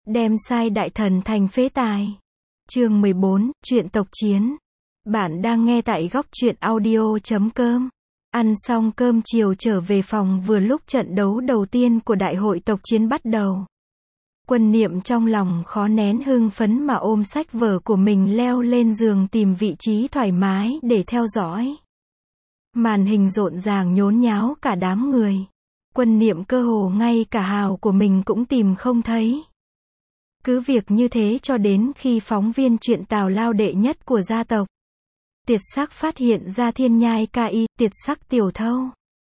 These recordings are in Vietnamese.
Đem sai đại thần thành phế tài. Chương 14, truyện tộc chiến. Bạn đang nghe tại góc truyện audio.com. Ăn xong cơm chiều trở về phòng vừa lúc trận đấu đầu tiên của đại hội tộc chiến bắt đầu. Quân Niệm trong lòng khó nén hưng phấn mà ôm sách vở của mình leo lên giường tìm vị trí thoải mái để theo dõi. Màn hình rộn ràng nhốn nháo cả đám người. Quân Niệm cơ hồ ngay cả hào của mình cũng tìm không thấy. Cứ việc như thế cho đến khi phóng viên truyện Tào Lao đệ nhất của gia tộc Tiệt Sắc phát hiện ra Thiên Nhai ca y, Tiệt Sắc tiểu thâu.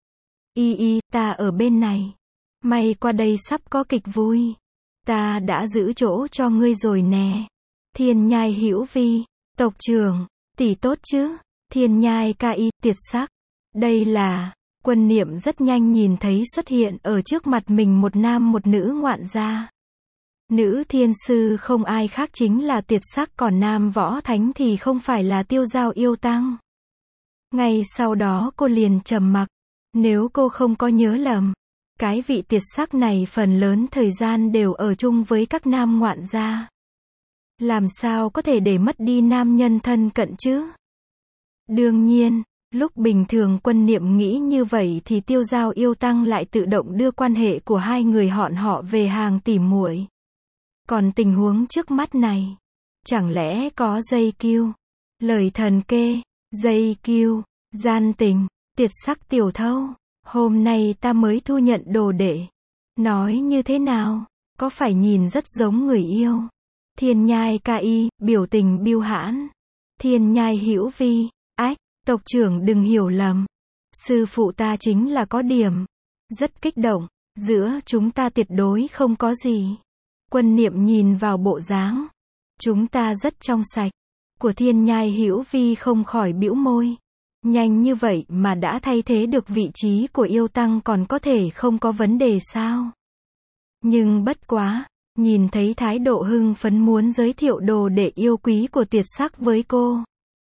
Y, ta ở bên này. May qua đây sắp có kịch vui. Ta đã giữ chỗ cho ngươi rồi nè. Thiên Nhai Hữu Vi, tộc trưởng, tỷ tốt chứ? Thiên Nhai ca y, Tiệt Sắc. Đây là, Quân Niệm rất nhanh nhìn thấy xuất hiện ở trước mặt mình một nam một nữ ngoạn gia. Nữ thiên sư không ai khác chính là Tiệt Sắc, còn nam võ thánh thì không phải là Tiêu Giao yêu tăng. Ngay sau đó cô liền trầm mặc. Nếu cô không có nhớ lầm, cái vị Tiệt Sắc này phần lớn thời gian đều ở chung với các nam ngoạn gia. Làm sao có thể để mất đi nam nhân thân cận chứ? Đương nhiên, lúc bình thường Quân Niệm nghĩ như vậy thì Tiêu Giao yêu tăng lại tự động đưa quan hệ của hai người họ về hàng tỉ muội. Còn tình huống trước mắt này, chẳng lẽ có dây kiêu, lời thần kê, dây kiêu, gian tình, Tiệt Sắc tiểu thâu, hôm nay ta mới thu nhận đồ đệ. Nói như thế nào, có phải nhìn rất giống người yêu? Thiên Nhai ca y, biểu tình biêu hãn. Thiên Nhai Hữu Vi, ách, tộc trưởng đừng hiểu lầm. Sư phụ ta chính là có điểm. Rất kích động, giữa chúng ta tuyệt đối không có gì. Quân Niệm nhìn vào bộ dáng, chúng ta rất trong sạch, của Thiên Nhai Hữu Vi không khỏi bĩu môi. Nhanh như vậy mà đã thay thế được vị trí của yêu tăng, còn có thể không có vấn đề sao? Nhưng bất quá, nhìn thấy thái độ hưng phấn muốn giới thiệu đồ đệ yêu quý của Tiệt Sắc với cô,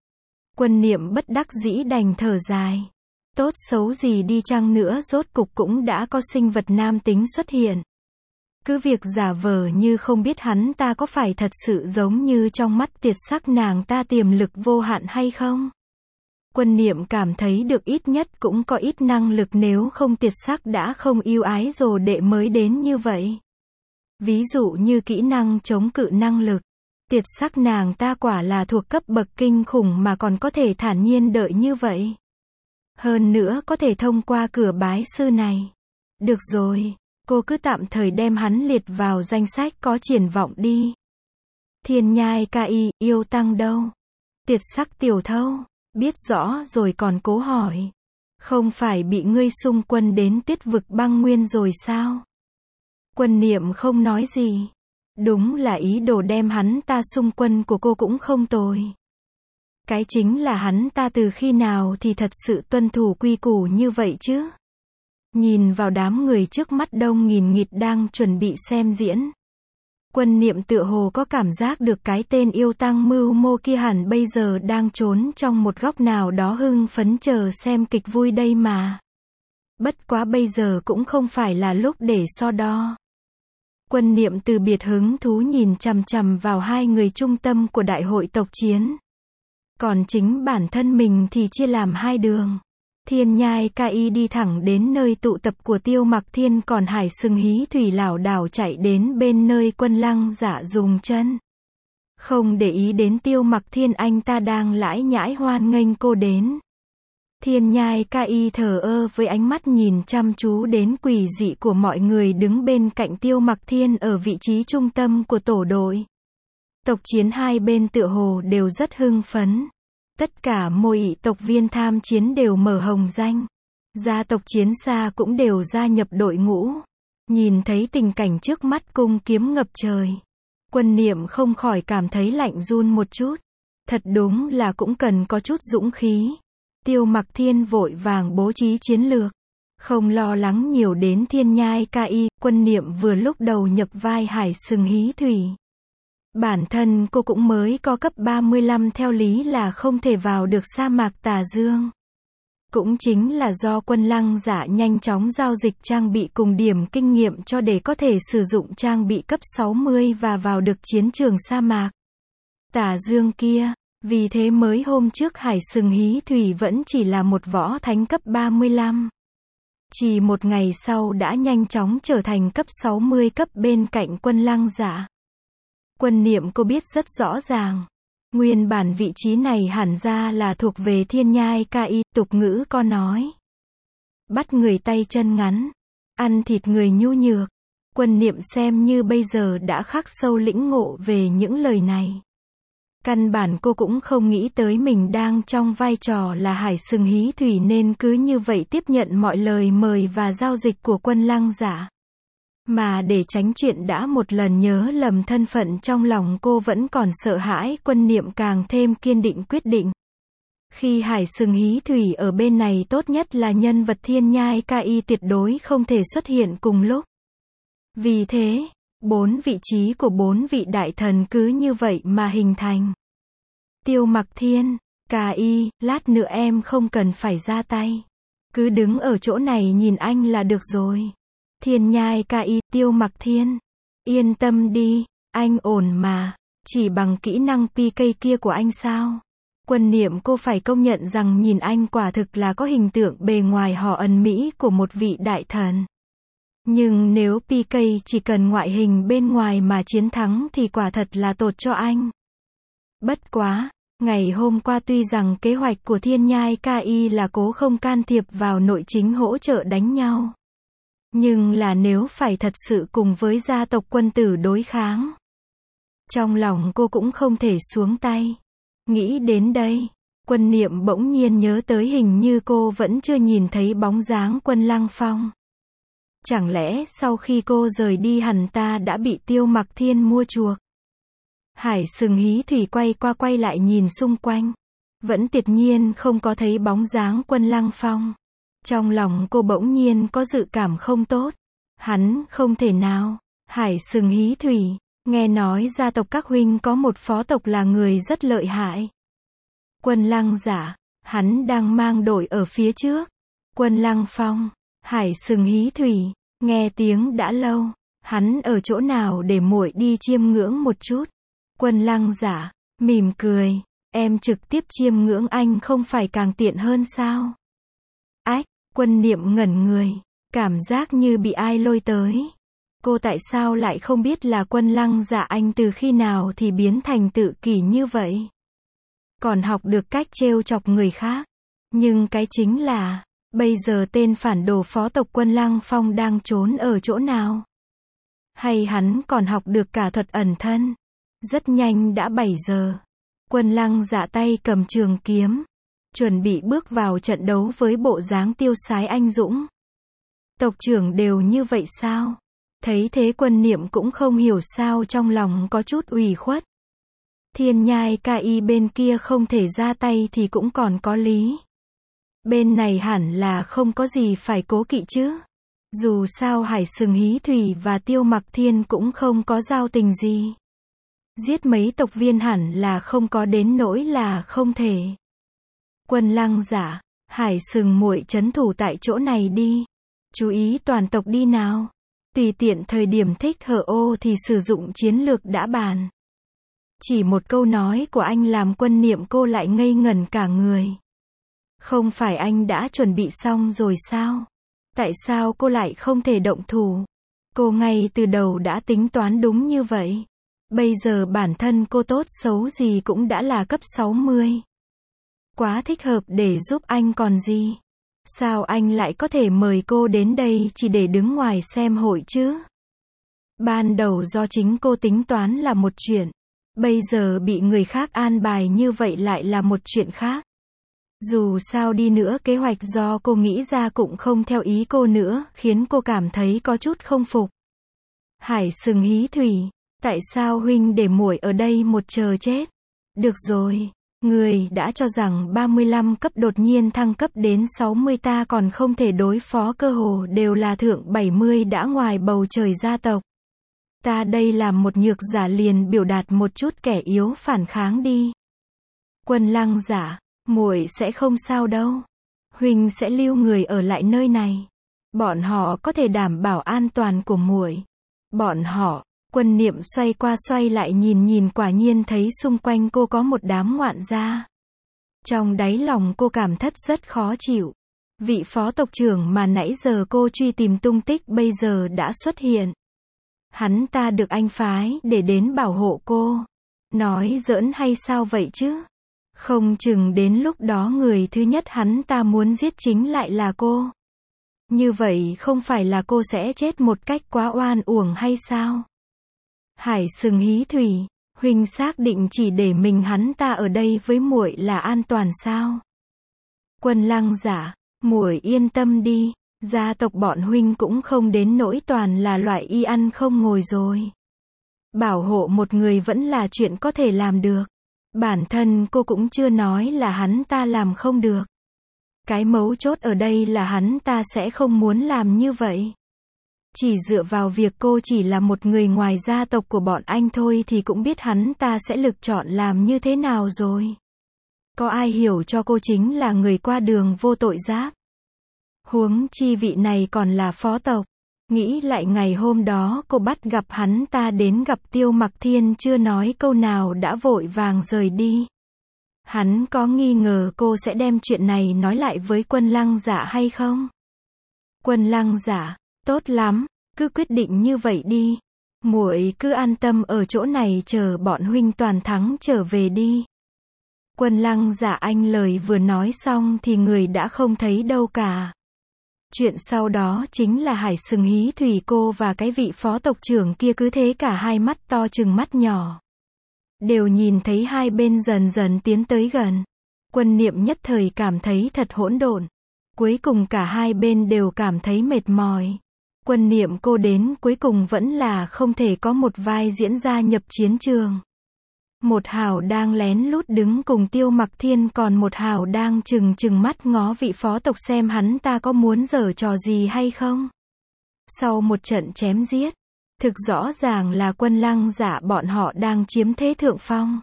Quân Niệm bất đắc dĩ đành thở dài. Tốt xấu gì đi chăng nữa rốt cục cũng đã có sinh vật nam tính xuất hiện. Cứ việc giả vờ như không biết hắn ta có phải thật sự giống như trong mắt Tiệt Sắc nàng ta tiềm lực vô hạn hay không? Quân Niệm cảm thấy được ít nhất cũng có ít năng lực, nếu không Tiệt Sắc đã không yêu ái đồ đệ mới đến như vậy. Ví dụ như kỹ năng chống cự năng lực, Tiệt Sắc nàng ta quả là thuộc cấp bậc kinh khủng mà còn có thể thản nhiên đợi như vậy. Hơn nữa có thể thông qua cửa bái sư này. Được rồi, cô cứ tạm thời đem hắn liệt vào danh sách có triển vọng đi. Thiên Nhai ca y, yêu tăng đâu? Tiệt Sắc tiểu thâu, biết rõ rồi còn cố hỏi. Không phải bị ngươi xung quân đến Tiết vực băng nguyên rồi sao? Quân Niệm không nói gì. Đúng là ý đồ đem hắn ta xung quân của cô cũng không tồi. Cái chính là hắn ta từ khi nào thì thật sự tuân thủ quy củ như vậy chứ? Nhìn vào đám người trước mắt đông nghìn nghịt đang chuẩn bị xem diễn, Quân Niệm tựa hồ có cảm giác được cái tên yêu tăng mưu mô kia hẳn bây giờ đang trốn trong một góc nào đó hưng phấn chờ xem kịch vui đây mà. Bất quá bây giờ cũng không phải là lúc để so đo. Quân Niệm từ biệt hứng thú nhìn chằm chằm vào hai người trung tâm của đại hội tộc chiến. Còn chính bản thân mình thì chia làm hai đường. Thiên Nhai ca y đi thẳng đến nơi tụ tập của Tiêu Mặc Thiên, còn Hải Sừng Hí Thủy lảo đảo chạy đến bên nơi Quân Lăng Dạ dùng chân. Không để ý đến Tiêu Mặc Thiên, anh ta đang lải nhải hoan nghênh cô đến. Thiên Nhai ca y thờ ơ với ánh mắt nhìn chăm chú đến quỷ dị của mọi người đứng bên cạnh Tiêu Mặc Thiên ở vị trí trung tâm của tổ đội. Tộc chiến hai bên tựa hồ đều rất hưng phấn. Tất cả môi ị tộc viên tham chiến đều mở hồng danh. Gia tộc chiến xa cũng đều gia nhập đội ngũ. Nhìn thấy tình cảnh trước mắt cung kiếm ngập trời, Quân Niệm không khỏi cảm thấy lạnh run một chút. Thật đúng là cũng cần có chút dũng khí. Tiêu Mặc Thiên vội vàng bố trí chiến lược, không lo lắng nhiều đến Thiên Nhai ca y. Quân Niệm vừa lúc đầu nhập vai Hải Sừng Hí Thủy. Bản thân cô cũng mới có cấp 35, theo lý là không thể vào được sa mạc Tà Dương. Cũng chính là do Quân Lăng Dạ nhanh chóng giao dịch trang bị cùng điểm kinh nghiệm cho để có thể sử dụng trang bị cấp 60 và vào được chiến trường sa mạc Tả Dương kia. Vì thế mới hôm trước Hải Sừng Hí Thủy vẫn chỉ là một võ thánh cấp 35. Chỉ một ngày sau đã nhanh chóng trở thành cấp 60 cấp bên cạnh Quân Lăng Dạ. Quân Niệm cô biết rất rõ ràng. Nguyên bản vị trí này hẳn ra là thuộc về Thiên Nhai Ca Y, tục ngữ có nói. Bắt người tay chân ngắn, ăn thịt người nhu nhược. Quân Niệm xem như bây giờ đã khắc sâu lĩnh ngộ về những lời này. Căn bản cô cũng không nghĩ tới mình đang trong vai trò là Hải Sừng Hí Thủy nên cứ như vậy tiếp nhận mọi lời mời và giao dịch của Quân Lăng Dạ. Mà để tránh chuyện đã một lần nhớ lầm thân phận trong lòng cô vẫn còn sợ hãi, Quân Niệm càng thêm kiên định quyết định. Khi Hải Sừng Hí Thủy ở bên này tốt nhất là nhân vật Thiên Nhai Ca Y tuyệt đối không thể xuất hiện cùng lúc. Vì thế, 4 vị trí của 4 vị đại thần cứ như vậy mà hình thành. Tiêu Mặc Thiên, Ca Y, lát nữa em không cần phải ra tay. Cứ đứng ở chỗ này nhìn anh là được rồi. Thiên Nhai Ca Y, Tiêu Mặc Thiên. Yên tâm đi, anh ổn mà. Chỉ bằng kỹ năng PK kia của anh sao? Quân Niệm cô phải công nhận rằng nhìn anh quả thực là có hình tượng bề ngoài họ ẩn mỹ của một vị đại thần. Nhưng nếu PK chỉ cần ngoại hình bên ngoài mà chiến thắng thì quả thật là tột cho anh. Bất quá, ngày hôm qua tuy rằng kế hoạch của Thiên Nhai Ca Y là cố không can thiệp vào nội chính hỗ trợ đánh nhau. Nhưng là nếu phải thật sự cùng với gia tộc Quân Tử đối kháng. Trong lòng cô cũng không thể xuống tay. Nghĩ đến đây, Quân Niệm bỗng nhiên nhớ tới hình như cô vẫn chưa nhìn thấy bóng dáng Quân Lăng Phong. Chẳng lẽ sau khi cô rời đi hẳn ta đã bị Tiêu Mặc Thiên mua chuộc? Hải Sừng Hí Thủy quay qua quay lại nhìn xung quanh. Vẫn tuyệt nhiên không có thấy bóng dáng Quân Lăng Phong. Trong lòng cô bỗng nhiên có dự cảm không tốt. Hắn không thể nào. Hải Sừng Hí Thủy, nghe nói gia tộc các huynh có một phó tộc là người rất lợi hại. Quân Lăng Dạ, hắn đang mang đội ở phía trước. Quân Lăng Phong, Hải Sừng Hí Thủy, nghe tiếng đã lâu. Hắn ở chỗ nào để muội đi chiêm ngưỡng một chút? Quân Lăng Dạ, mỉm cười, em trực tiếp chiêm ngưỡng anh không phải càng tiện hơn sao? Ách, Quân Niệm ngẩn người, cảm giác như bị ai lôi tới. Cô tại sao lại không biết là Quân Lăng Dạ anh từ khi nào thì biến thành tự kỷ như vậy? Còn học được cách trêu chọc người khác. Nhưng cái chính là, bây giờ tên phản đồ phó tộc Quân Lăng Phong đang trốn ở chỗ nào? Hay hắn còn học được cả thuật ẩn thân? Rất nhanh đã 7 giờ. Quân Lăng Dạ tay cầm trường kiếm, chuẩn bị bước vào trận đấu với bộ dáng tiêu sái anh dũng. Tộc trưởng đều như vậy sao? Thấy thế Quân Niệm cũng không hiểu sao trong lòng có chút ủy khuất. Thiên Nhai Ca Y bên kia không thể ra tay thì cũng còn có lý. Bên này hẳn là không có gì phải cố kỵ chứ. Dù sao Hải Sừng Hí Thủy và Tiêu Mặc Thiên cũng không có giao tình gì. Giết mấy tộc viên hẳn là không có đến nỗi là không thể. Quân Lăng Dạ, Hải Sừng muội trấn thủ tại chỗ này đi. Chú ý toàn tộc đi nào. Tùy tiện thời điểm thích hở ô thì sử dụng chiến lược đã bàn. Chỉ một câu nói của anh làm Quân Niệm cô lại ngây ngẩn cả người. Không phải anh đã chuẩn bị xong rồi sao? Tại sao cô lại không thể động thủ? Cô ngay từ đầu đã tính toán đúng như vậy. Bây giờ bản thân cô tốt xấu gì cũng đã là cấp 60. Quá thích hợp để giúp anh còn gì. Sao anh lại có thể mời cô đến đây chỉ để đứng ngoài xem hội chứ? Ban đầu do chính cô tính toán là một chuyện. Bây giờ bị người khác an bài như vậy lại là một chuyện khác. Dù sao đi nữa kế hoạch do cô nghĩ ra cũng không theo ý cô nữa, khiến cô cảm thấy có chút không phục. Hải Sừng Hí Thủy, tại sao huynh để muội ở đây một chờ chết? Được rồi, người đã cho rằng 35 cấp đột nhiên thăng cấp đến 60 ta còn không thể đối phó, cơ hồ đều là thượng 70 đã ngoài bầu trời gia tộc. Ta đây làm một nhược giả liền biểu đạt một chút kẻ yếu phản kháng đi. Quân Lăng Dạ, muội sẽ không sao đâu. Huynh sẽ lưu người ở lại nơi này. Bọn họ có thể đảm bảo an toàn của muội. Bọn họ, Quân Niệm xoay qua xoay lại nhìn quả nhiên thấy xung quanh cô có một đám ngoạn gia. Trong đáy lòng cô cảm thất rất khó chịu. Vị phó tộc trưởng mà nãy giờ cô truy tìm tung tích bây giờ đã xuất hiện. Hắn ta được anh phái để đến bảo hộ cô. Nói giỡn hay sao vậy chứ? Không chừng đến lúc đó người thứ nhất hắn ta muốn giết chính lại là cô. Như vậy không phải là cô sẽ chết một cách quá oan uổng hay sao? Hải Sừng Hí Thủy, huynh xác định chỉ để mình hắn ta ở đây với muội là an toàn sao? Quân Lăng Giả, muội yên tâm đi, gia tộc bọn huynh cũng không đến nỗi toàn là loại y ăn không ngồi rồi. Bảo hộ một người vẫn là chuyện có thể làm được. Bản thân cô cũng chưa nói là hắn ta làm không được. Cái mấu chốt ở đây là hắn ta sẽ không muốn làm như vậy. Chỉ dựa vào việc cô chỉ là một người ngoài gia tộc của bọn anh thôi thì cũng biết hắn ta sẽ lựa chọn làm như thế nào rồi. Có ai hiểu cho cô chính là người qua đường vô tội giáp. Huống chi vị này còn là phó tộc. Nghĩ lại ngày hôm đó cô bắt gặp hắn ta đến gặp Tiêu Mặc Thiên chưa nói câu nào đã vội vàng rời đi. Hắn có nghi ngờ cô sẽ đem chuyện này nói lại với Quân Lăng Giả hay không? Quân Lăng Giả, tốt lắm, cứ quyết định như vậy đi. Muội cứ an tâm ở chỗ này chờ bọn huynh toàn thắng trở về đi. Quân Lăng Giả anh lời vừa nói xong thì người đã không thấy đâu cả. Chuyện sau đó chính là Hải Sừng Hí Thủy cô và cái vị phó tộc trưởng kia cứ thế cả hai mắt to chừng mắt nhỏ. Đều nhìn thấy hai bên dần dần tiến tới gần. Quân Niệm nhất thời cảm thấy thật hỗn độn. Cuối cùng cả hai bên đều cảm thấy mệt mỏi. Quân Niệm cô đến cuối cùng vẫn là không thể có một vai diễn gia nhập chiến trường. Một hào đang lén lút đứng cùng Tiêu Mặc Thiên, còn một hào đang chừng mắt ngó vị phó tộc xem hắn ta có muốn giở trò gì hay không. Sau một trận chém giết, thực rõ ràng là Quân Lăng Giả bọn họ đang chiếm thế thượng phong.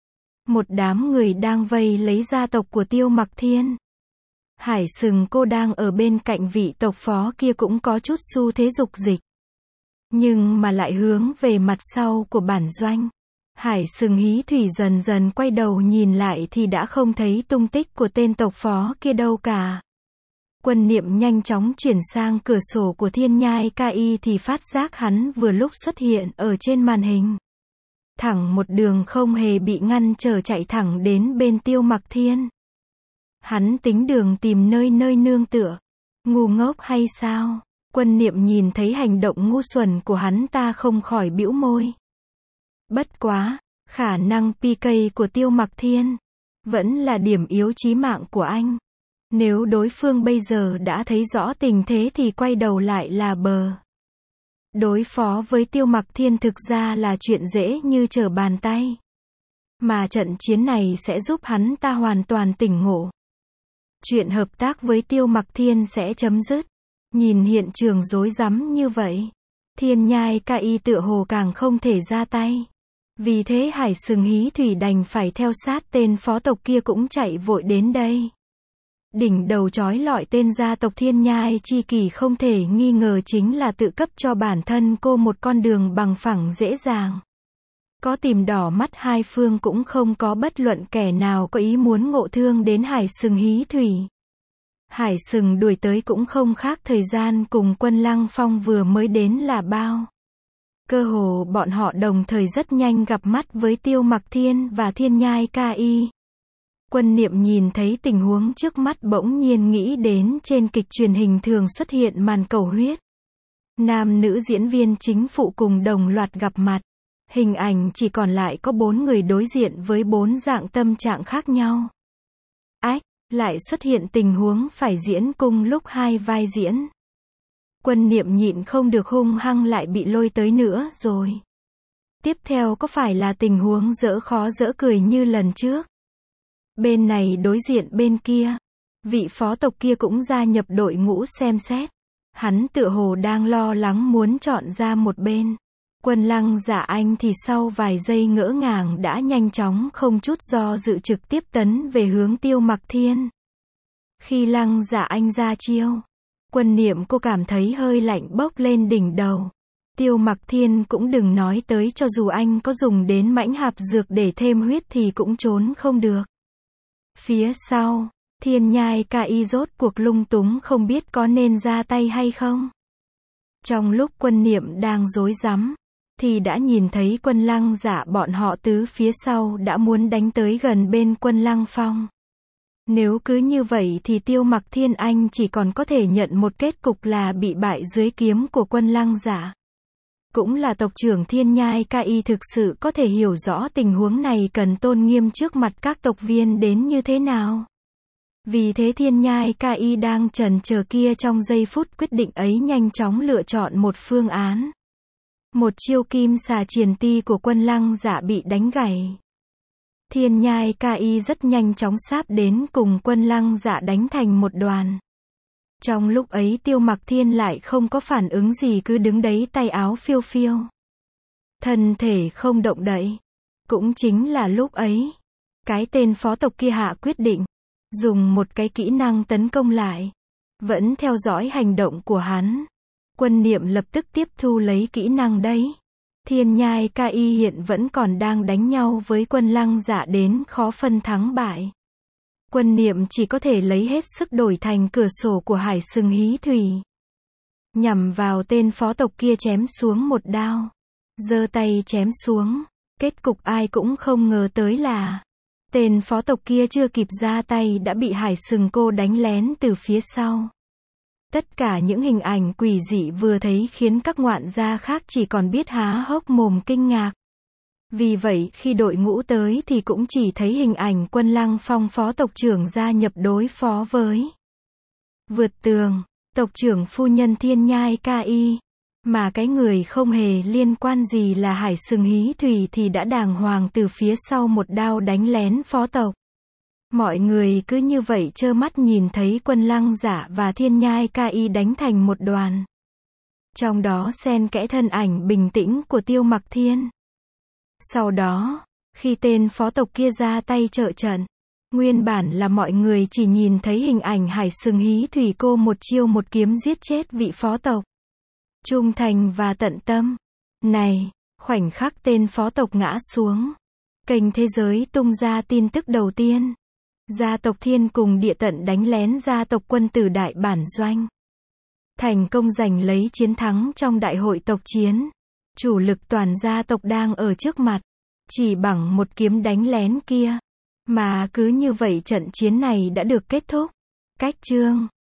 Một đám người đang vây lấy gia tộc của Tiêu Mặc Thiên. Hải Sừng cô đang ở bên cạnh vị tộc phó kia cũng có chút xu thế dục dịch. Nhưng mà lại hướng về mặt sau của bản doanh. Hải Sừng Hí Thủy dần dần quay đầu nhìn lại thì đã không thấy tung tích của tên tộc phó kia đâu cả. Quân Niệm nhanh chóng chuyển sang cửa sổ của Thiên Nhai Ki thì phát giác hắn vừa lúc xuất hiện ở trên màn hình. Thẳng một đường không hề bị ngăn trở chạy thẳng đến bên Tiêu Mặc Thiên. Hắn tính đường tìm nơi nương tựa. Ngu ngốc hay sao? Quân Niệm nhìn thấy hành động ngu xuẩn của hắn ta không khỏi bĩu môi. Bất quá, khả năng PK của Tiêu Mặc Thiên vẫn là điểm yếu chí mạng của anh. Nếu đối phương bây giờ đã thấy rõ tình thế thì quay đầu lại là bờ. Đối phó với Tiêu Mặc Thiên thực ra là chuyện dễ như trở bàn tay. Mà trận chiến này sẽ giúp hắn ta hoàn toàn tỉnh ngộ. Chuyện hợp tác với Tiêu Mặc Thiên sẽ chấm dứt. Nhìn hiện trường rối rắm như vậy, Thiên Nhai Ki tựa hồ càng không thể ra tay. Vì thế Hải Sừng Hí Thủy đành phải theo sát tên phó tộc kia cũng chạy vội đến đây. Đỉnh đầu chói lọi tên gia tộc Thiên Nhai Chi Kỷ không thể nghi ngờ chính là tự cấp cho bản thân cô một con đường bằng phẳng dễ dàng. Có tìm đỏ mắt hai phương cũng không có bất luận kẻ nào có ý muốn ngộ thương đến Hải Sừng Hí Thủy. Hải Sừng đuổi tới cũng không khác thời gian cùng Quân Lăng Phong vừa mới đến là bao. Cơ hồ bọn họ đồng thời rất nhanh gặp mắt với Tiêu Mặc Thiên và Thiên Nhai Ki. Quân Niệm nhìn thấy tình huống trước mắt bỗng nhiên nghĩ đến trên kịch truyền hình thường xuất hiện màn cầu huyết. Nam nữ diễn viên chính phụ cùng đồng loạt gặp mặt. Hình ảnh chỉ còn lại có 4 người đối diện với 4 dạng tâm trạng khác nhau. Ách, lại xuất hiện tình huống phải diễn cùng lúc hai vai diễn. Quân Niệm nhịn không được hung hăng lại bị lôi tới nữa rồi. Tiếp theo có phải là tình huống dở khó dở cười như lần trước? Bên này đối diện bên kia. Vị phó tộc kia cũng gia nhập đội ngũ xem xét. Hắn tựa hồ đang lo lắng muốn chọn ra một bên. Quân Lăng Giả anh thì sau vài giây ngỡ ngàng đã nhanh chóng không chút do dự trực tiếp tấn về hướng Tiêu Mặc Thiên. Khi Lăng Dạ Anh ra chiêu, Quân Niệm cô cảm thấy hơi lạnh bốc lên đỉnh đầu. Tiêu Mặc Thiên cũng đừng nói tới, cho dù anh có dùng đến mãnh hạp dược để thêm huyết thì cũng trốn không được. Phía sau, Thiên Nhai Ca Y rốt cuộc lung túng không biết có nên ra tay hay không. Trong lúc Quân Niệm đang rối rắm, thì đã nhìn thấy quân Lăng Dạ bọn họ từ phía sau đã muốn đánh tới gần bên quân Lăng Phong. Nếu cứ như vậy thì Tiêu Mặc Thiên anh chỉ còn có thể nhận một kết cục là bị bại dưới kiếm của quân Lăng Dạ. Cũng là tộc trưởng Thiên Nhai Ca Y thực sự có thể hiểu rõ tình huống này cần tôn nghiêm trước mặt các tộc viên đến như thế nào. Vì thế Thiên Nhai Ca Y đang chần chờ kia trong giây phút quyết định ấy nhanh chóng lựa chọn một phương án. Một chiêu kim xà triền ti của quân Lăng Dạ bị đánh gãy. Thiên Nhai Ca Y rất nhanh chóng sáp đến cùng quân Lăng Dạ đánh thành một đoàn. Trong lúc ấy Tiêu Mặc Thiên lại không có phản ứng gì, cứ đứng đấy tay áo phiêu phiêu. Thân thể không động đậy. Cũng chính là lúc ấy, cái tên phó tộc kia hạ quyết định, dùng một cái kỹ năng tấn công lại. Vẫn theo dõi hành động của hắn. Quân Niệm lập tức tiếp thu lấy kỹ năng đấy. Thiên Nhai Ca Y hiện vẫn còn đang đánh nhau với quân Lăng Dạ đến khó phân thắng bại. Quân Niệm chỉ có thể lấy hết sức đổi thành cửa sổ của Hải Sừng Hí Thủy. Nhằm vào tên phó tộc kia chém xuống một đao. Giơ tay chém xuống. Kết cục ai cũng không ngờ tới là tên phó tộc kia chưa kịp ra tay đã bị Hải Sừng Cô đánh lén từ phía sau. Tất cả những hình ảnh quỷ dị vừa thấy khiến các ngoạn gia khác chỉ còn biết há hốc mồm kinh ngạc. Vì vậy khi đội ngũ tới thì cũng chỉ thấy hình ảnh quân Lăng Phong phó tộc trưởng gia nhập đối phó với vượt tường, tộc trưởng phu nhân Thiên Nhai Ca Y. Mà cái người không hề liên quan gì là Hải Sừng Hí Thủy thì đã đàng hoàng từ phía sau một đao đánh lén phó tộc. Mọi người cứ như vậy trơ mắt nhìn thấy quân Lăng Dạ và Thiên Nhai Ca Y đánh thành một đoàn. Trong đó xen kẽ thân ảnh bình tĩnh của Tiêu Mặc Thiên. Sau đó, khi tên phó tộc kia ra tay trợ trận, nguyên bản là mọi người chỉ nhìn thấy hình ảnh Hải Sừng Hí Thủy cô một chiêu một kiếm giết chết vị phó tộc. Trung thành và tận tâm. Này, khoảnh khắc tên phó tộc ngã xuống, kênh thế giới tung ra tin tức đầu tiên. Gia tộc Thiên cùng Địa Tận đánh lén gia tộc Quân Tử Đại Bản Doanh. Thành công giành lấy chiến thắng trong đại hội tộc chiến. Chủ lực toàn gia tộc đang ở trước mặt. Chỉ bằng một kiếm đánh lén kia. Mà cứ như vậy trận chiến này đã được kết thúc. Cách chương